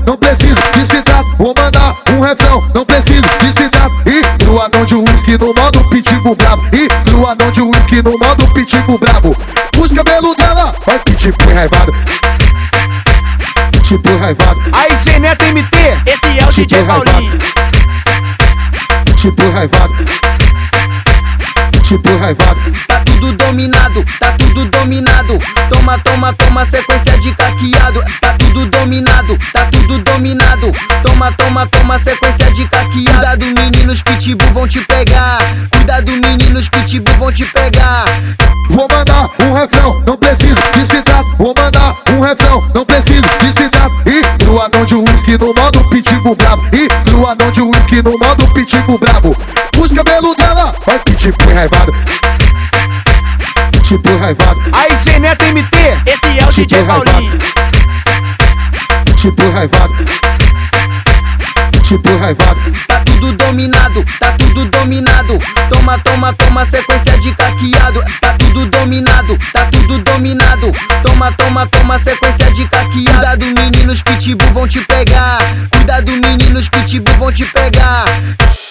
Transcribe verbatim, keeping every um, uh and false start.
não preciso de citar. Vou mandar um refrão, não preciso de citar. E pro anão de uísque no modo pitbull brabo. E pro anão de uísque no modo pitbull brabo. Os cabelos dela vai pitbull raivado. Pitbull raivado. Aí, J Neto M T, esse é o D J Paulinho. Pitbull raivado. Pitbull raivado. Tá tudo dominado, tá tudo dominado. Toma, toma, toma, sequência de caqueado. Tá tudo dominado, tá tudo dominado. Toma, toma, toma, sequência de caqueado. Cuidado, meninos, pitbull vão te pegar. Cuidado, meninos, pitbull vão te pegar. Vou mandar um refrão, não preciso de citar. Vou mandar um refrão, não preciso de citar. E pro anão de uísque no modo pitbull brabo. E pro anão de uísque no modo pitbull brabo. Os cabelos dela vai pitbull raivado. Pitbull raivado. Aí, J Neto M T, esse é o D J Paulinho. Pitbull raivado. Pitbull raivado. Tá tudo dominado, tá tudo dominado. Toma, toma, toma, sequência de caqueado. Tá tudo dominado, tá tudo dominado. Toma, toma, toma, sequência de caqueado. Cuidado, meninos, pitbull vão te pegar. Cuidado, meninos, pitbull vão te pegar.